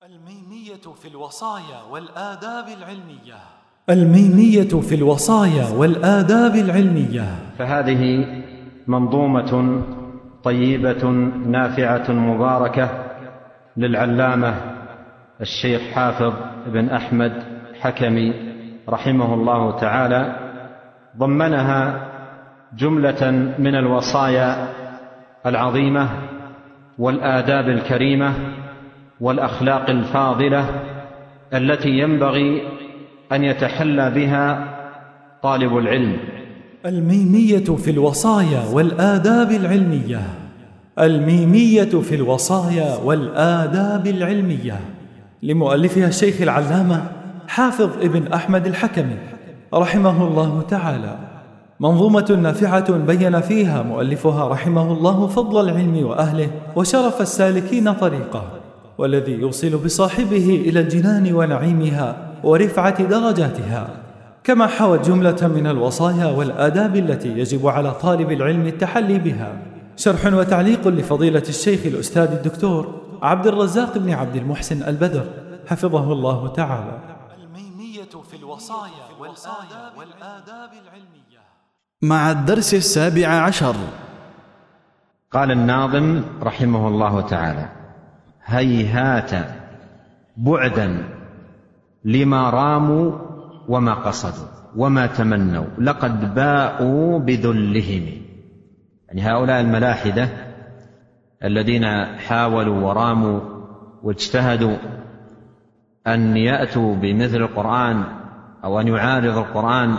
الميمية في الوصايا والآداب العلمية. الميمية في الوصايا والآداب العلمية. فهذه منظومة طيبة نافعة مباركة للعلامة الشيخ حافظ بن أحمد حكمي رحمه الله تعالى، ضمنها جملة من الوصايا العظيمة والآداب الكريمة والأخلاق الفاضلة التي ينبغي أن يتحلى بها طالب العلم. الميمية في الوصايا والآداب العلمية. الميمية في الوصايا والآداب العلمية لمؤلفها الشيخ العلامة حافظ ابن أحمد الحكمي رحمه الله تعالى، منظومة نافعة بين فيها مؤلفها رحمه الله فضل العلم وأهله وشرف السالكين طريقه، والذي يوصل بصاحبه إلى الجنان ونعيمها ورفعة درجاتها، كما حوت جملة من الوصايا والآداب التي يجب على طالب العلم التحلي بها. شرح وتعليق لفضيلة الشيخ الأستاذ الدكتور عبد الرزاق بن عبد المحسن البدر حفظه الله تعالى. الميمية في الوصايا والآداب العلمية مع الدرس 17. قال الناظم رحمه الله تعالى: هيهات بعدا لما راموا وما قصدوا وما تمنوا لقد باءوا بذلهم. يعني هؤلاء الملاحدة الذين حاولوا وراموا واجتهدوا أن يأتوا بمثل القرآن أو أن يعارض القرآن،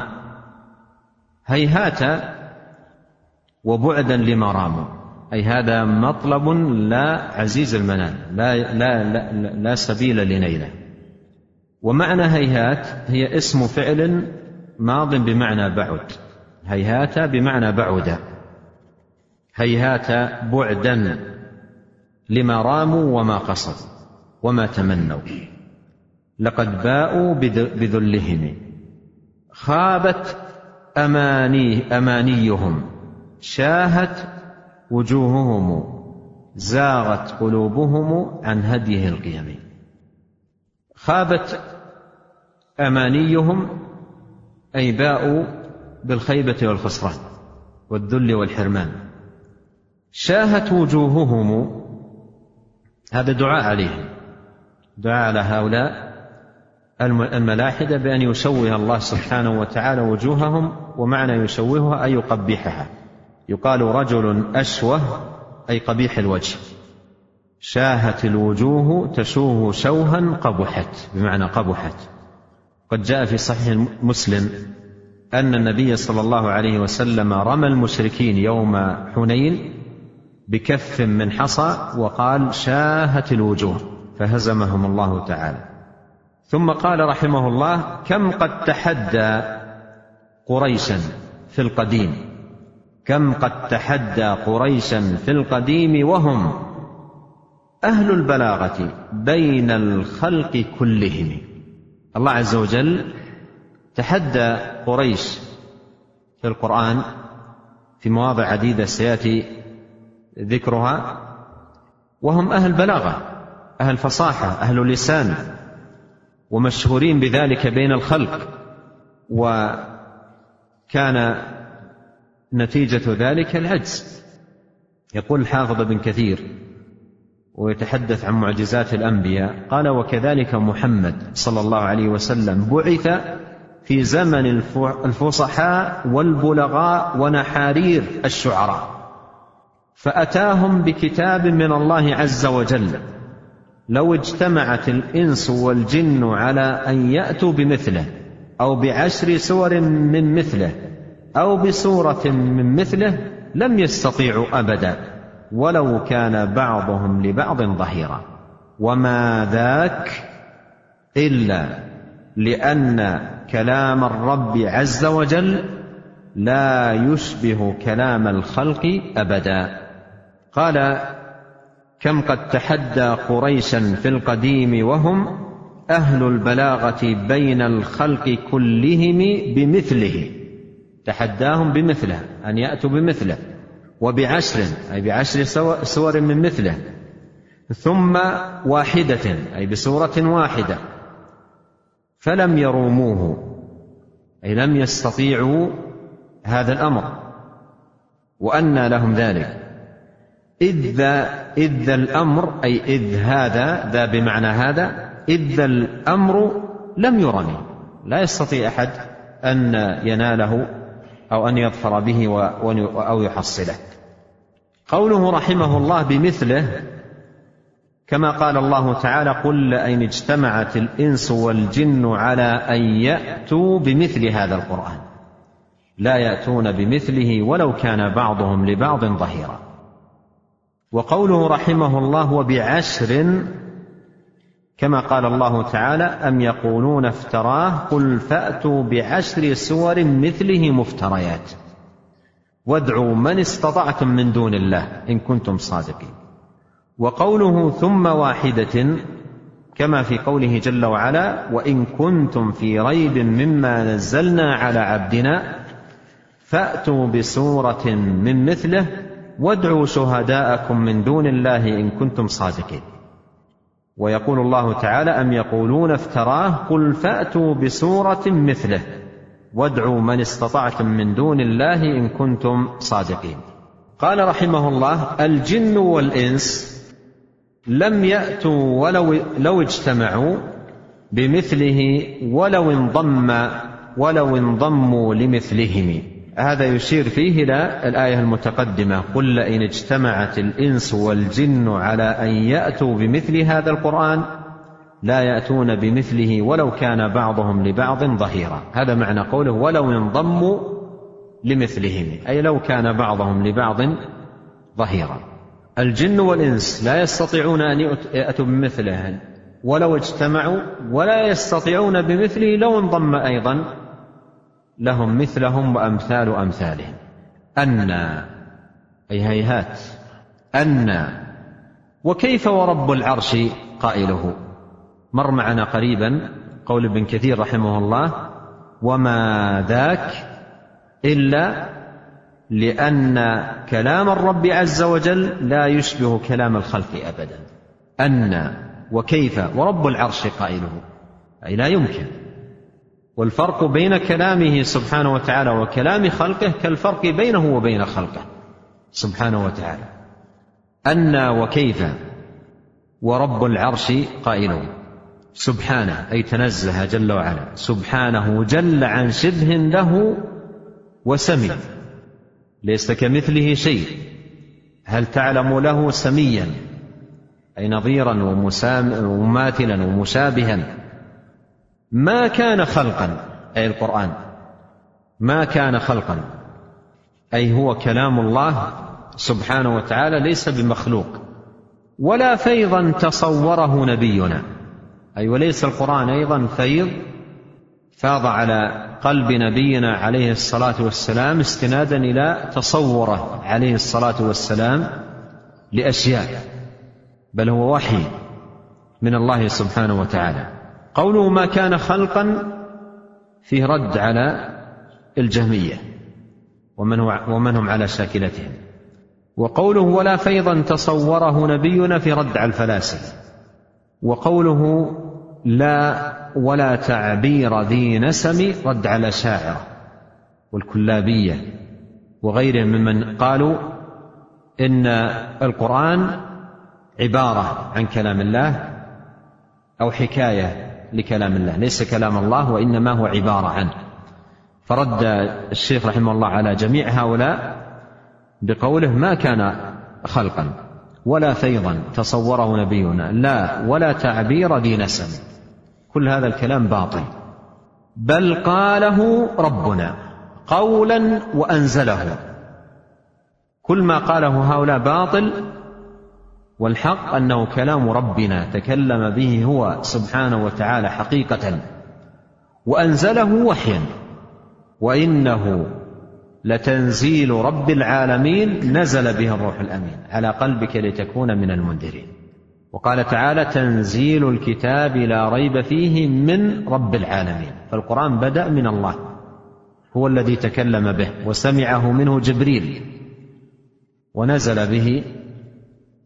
هيهات وبعدا لما راموا، أي هذا مطلب لا عزيز المنال، لا سبيل لنيله. ومعنى هيهات هي اسم فعل ماض بمعنى بعد، هيهات بمعنى بعد، هيهات بعدا لما راموا وما قصدوا وما تمنوا لقد باءوا بذلهم. خابت أمانيهم شاهت وجوههم زاغت قلوبهم عن هديه القيم. خابت أمانيهم أي باءوا بالخيبة والخسران والذل والحرمان. شاهت وجوههم، هذا دعاء عليهم، دعاء على هؤلاء الملاحدة بأن يشوه الله سبحانه وتعالى وجوههم، ومعنى يشوهها أي يقبحها. يقال رجل أشوه أي قبيح الوجه. شاهت الوجوه تشوه شوها قبحت بمعنى قبحت. قد جاء في صحيح مسلم أن النبي صلى الله عليه وسلم رمى المشركين يوم حنين بكف من حصى وقال شاهت الوجوه فهزمهم الله تعالى. ثم قال رحمه الله: كم قد تحدى قريشا في القديم، كم قد تحدى قريشا في القديم وهم أهل البلاغة بين الخلق كلهم. الله عز وجل تحدى قريش في القرآن في مواضع عديدة سيأتي ذكرها، وهم أهل بلاغة، أهل فصاحة، أهل لسان، ومشهورين بذلك بين الخلق. وكان نتيجة ذلك العجز. يقول الحافظ ابن كثير ويتحدث عن معجزات الأنبياء قال: وكذلك محمد صلى الله عليه وسلم بعث في زمن الفصحاء والبلغاء ونحارير الشعراء، فأتاهم بكتاب من الله عز وجل لو اجتمعت الإنس والجن على أن يأتوا بمثله أو ب10 سور من مثله أو بسورة من مثله لم يستطيعوا أبدا ولو كان بعضهم لبعض ظهيرا، وما ذاك إلا لأن كلام الرب عز وجل لا يشبه كلام الخلق أبدا. قال: كم قد تحدى قريشا في القديم وهم أهل البلاغة بين الخلق كلهم بمثله، تحداهم بمثله أن يأتوا بمثله، وب10 أي ب10 سور من مثله، ثم واحدة أي بسورة واحدة فلم يروموه أي لم يستطيعوا هذا الأمر. وأنى لهم ذلك إذ الأمر أي إذ هذا ذا بمعنى هذا إذ الأمر لم يرمي، لا يستطيع أحد أن يناله أو أن يظفر به أو يحصله. قوله رحمه الله بمثله كما قال الله تعالى قل لئن اجتمعت الإنس والجن على أن يأتوا بمثل هذا القرآن لا يأتون بمثله ولو كان بعضهم لبعض ظهيرا. وقوله رحمه الله وبعشر كما قال الله تعالى أم يقولون افتراه قل فأتوا بعشر سور مثله مفتريات وادعوا من استطعتم من دون الله إن كنتم صادقين. وقوله ثم واحدة كما في قوله جل وعلا وإن كنتم في ريب مما نزلنا على عبدنا فأتوا بسورة من مثله وادعوا شهداءكم من دون الله إن كنتم صادقين. ويقول الله تعالى أم يقولون افتراه قل فأتوا بسورة مثله وادعوا من استطعتم من دون الله إن كنتم صادقين. قال رحمه الله الجن والإنس لم يأتوا لو اجتمعوا بمثله ولو انضموا لمثلهم. هذا يشير فيه إلى الآية المتقدمة قل لئن اجتمعت الإنس والجن على أن يأتوا بمثل هذا القرآن لا يأتون بمثله ولو كان بعضهم لبعض ظهيرا. هذا معنى قوله ولو انضموا لمثلهم أي لو كان بعضهم لبعض ظهيرا. الجن والإنس لا يستطيعون أن يأتوا بمثله ولو اجتمعوا ولا يستطيعون بمثله لو انضم أيضا لهم مثلهم وأمثال أمثالهم. أنى أي هيهات أنى وكيف ورب العرش قائله. مر معنا قريبا قول ابن كثير رحمه الله وما ذاك إلا لأن كلام الرب عز وجل لا يشبه كلام الخلق أبدا. أنى وكيف ورب العرش قائله أي لا يمكن. والفرق بين كلامه سبحانه وتعالى وكلام خلقه كالفرق بينه وبين خلقه سبحانه وتعالى. أنى وكيف ورب العرش قائله سبحانه أي تنزه جل وعلا سبحانه جل عن شبه له وسمي ليس كمثله شيء. هل تعلم له سميا أي نظيرا ومماثلا ومشابها. ما كان خلقا أي القرآن ما كان خلقا أي هو كلام الله سبحانه وتعالى ليس بمخلوق. ولا فيضا تصوره نبينا أي وليس القرآن أيضا فيض فاض على قلب نبينا عليه الصلاة والسلام استنادا إلى تصوره عليه الصلاة والسلام لأشياء بل هو وحي من الله سبحانه وتعالى. قوله ما كان خلقا فيه رد على الجهمية ومن هم على شاكلتهم. وقوله ولا فيضا تصوره نبينا في رد على الفلاسفة. وقوله لا ولا تعبير ذي نسم رد على الأشاعرة والكلابية وغيرهم ممن قالوا إن القرآن عبارة عن كلام الله أو حكاية لكلام الله ليس كلام الله وإنما هو عبارة عنه. فرد الشيخ رحمه الله على جميع هؤلاء بقوله ما كان خلقا ولا فيضا تصوره نبينا لا ولا تعبير ذي نسم. كل هذا الكلام باطل بل قاله ربنا قولا وأنزله. كل ما قاله هؤلاء باطل والحق أنه كلام ربنا تكلم به هو سبحانه وتعالى حقيقة وأنزله وحيا وإنه لتنزيل رب العالمين نزل به الروح الأمين على قلبك لتكون من المنذرين. وقال تعالى تنزيل الكتاب لا ريب فيه من رب العالمين. فالقرآن بدأ من الله هو الذي تكلم به وسمعه منه جبريل ونزل به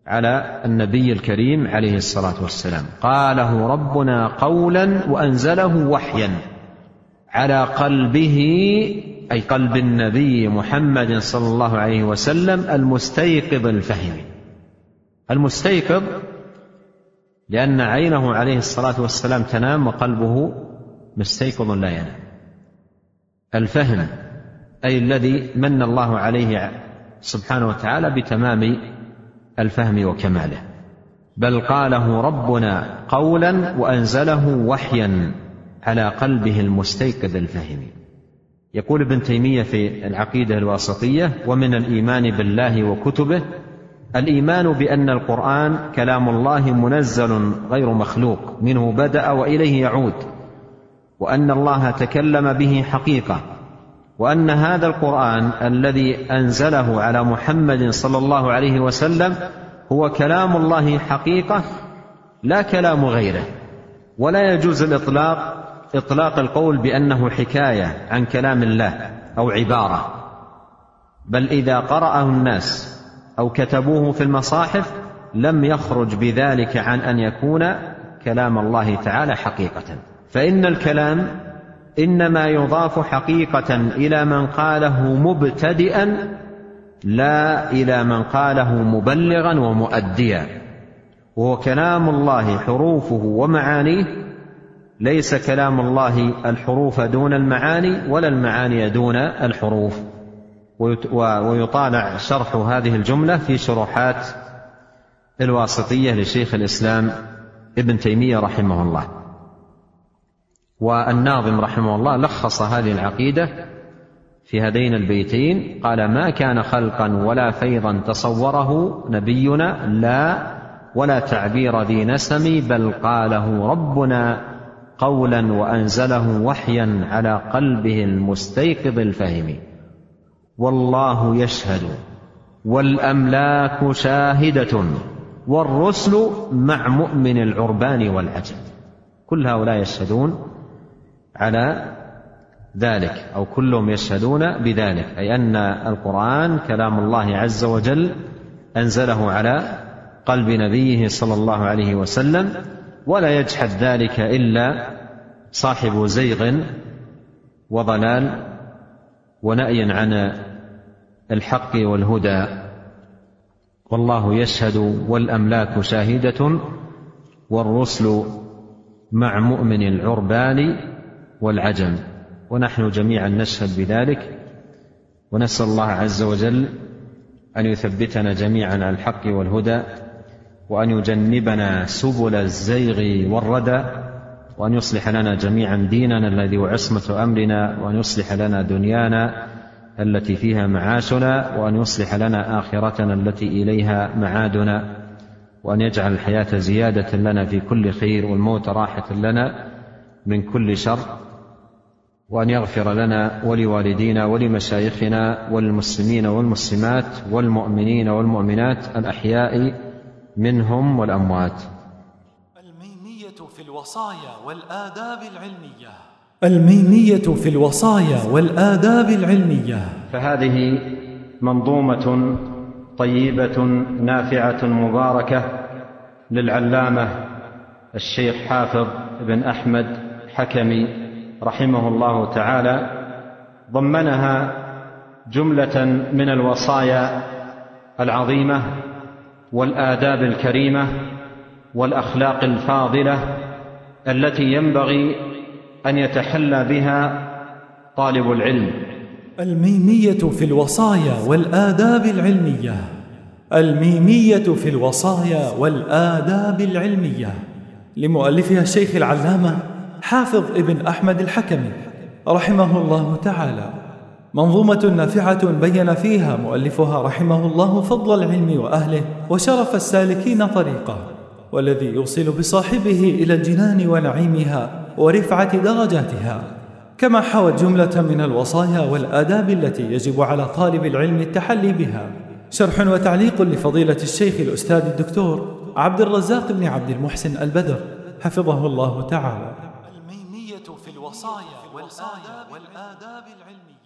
على النبي الكريم عليه الصلاة والسلام. قاله ربنا قولا وأنزله وحيا على قلبه، أي قلب النبي محمد صلى الله عليه وسلم المستيقظ الفهم. المستيقظ لأن عينه عليه الصلاة والسلام تنام وقلبه مستيقظ لا ينام. الفهم أي الذي من الله عليه سبحانه وتعالى بتمام الفهم وكماله. بل قاله ربنا قولا وأنزله وحيا على قلبه المستيقظ الفهم. يقول ابن تيمية في العقيدة الواسطية: ومن الإيمان بالله وكتبه الإيمان بأن القرآن كلام الله منزل غير مخلوق، منه بدأ وإليه يعود، وأن الله تكلم به حقيقة، وأن هذا القرآن الذي أنزله على محمد صلى الله عليه وسلم هو كلام الله حقيقة لا كلام غيره. ولا يجوز إطلاق القول بأنه حكاية عن كلام الله أو عبارة، بل إذا قرأه الناس أو كتبوه في المصاحف لم يخرج بذلك عن أن يكون كلام الله تعالى حقيقة. فإن الكلام إنما يضاف حقيقة إلى من قاله مبتدئا لا إلى من قاله مبلغا ومؤديا. وهو كلام الله حروفه ومعانيه، ليس كلام الله الحروف دون المعاني ولا المعاني دون الحروف. ويطالع شرح هذه الجملة في شروحات الواسطية لشيخ الإسلام ابن تيمية رحمه الله. والناظم رحمه الله لخص هذه العقيدة في هذين البيتين، قال: ما كان خلقا ولا فيضا تصوره نبينا، لا ولا تعبير ذي نسم، بل قاله ربنا قولا وأنزله وحيا على قلبه المستيقظ الفهم. والله يشهد والأملاك شاهدة والرسل مع مؤمن العربان والعجم. كل هؤلاء يشهدون على ذلك، أو كلهم يشهدون بذلك، أي أن القرآن كلام الله عز وجل أنزله على قلب نبيه صلى الله عليه وسلم. ولا يجحد ذلك إلا صاحب زيغ وضلال ونأي عن الحق والهدى. والله يشهد والأملاك شاهدة والرسل مع مؤمن العربان والعجم. ونحن جميعا نشهد بذلك، ونسأل الله عز وجل أن يثبتنا جميعا على الحق والهدى، وأن يجنبنا سبل الزيغ والردى، وأن يصلح لنا جميعا ديننا الذي هو عصمة أمرنا، وأن يصلح لنا دنيانا التي فيها معاشنا، وأن يصلح لنا آخرتنا التي إليها معادنا، وأن يجعل الحياة زيادة لنا في كل خير والموت راحة لنا من كل شر، وأن يغفر لنا ولوالدينا ولمشايخنا والمسلمين والمسلمات والمؤمنين والمؤمنات الأحياء منهم والأموات. الميمية في الوصايا والآداب العلمية. الميمية في الوصايا والآداب العلمية. فهذه منظومة طيبة نافعة مباركة للعلامة الشيخ حافظ بن أحمد حكمي رحمه الله تعالى، ضمنها جملة من الوصايا العظيمة والآداب الكريمة والأخلاق الفاضلة التي ينبغي أن يتحلى بها طالب العلم. الميمية في الوصايا والآداب العلمية. الميمية في الوصايا والآداب العلمية لمؤلفها الشيخ العلامة حافظ ابن أحمد الحكمي رحمه الله تعالى، منظومة نافعة بين فيها مؤلفها رحمه الله فضل العلم وأهله وشرف السالكين طريقه، والذي يوصل بصاحبه إلى الجنان ونعيمها ورفعة درجاتها، كما حوت جملة من الوصايا والآداب التي يجب على طالب العلم التحلي بها. شرح وتعليق لفضيلة الشيخ الأستاذ الدكتور عبد الرزاق بن عبد المحسن البدر حفظه الله تعالى. الميمية في الوصايا والآداب العلمية.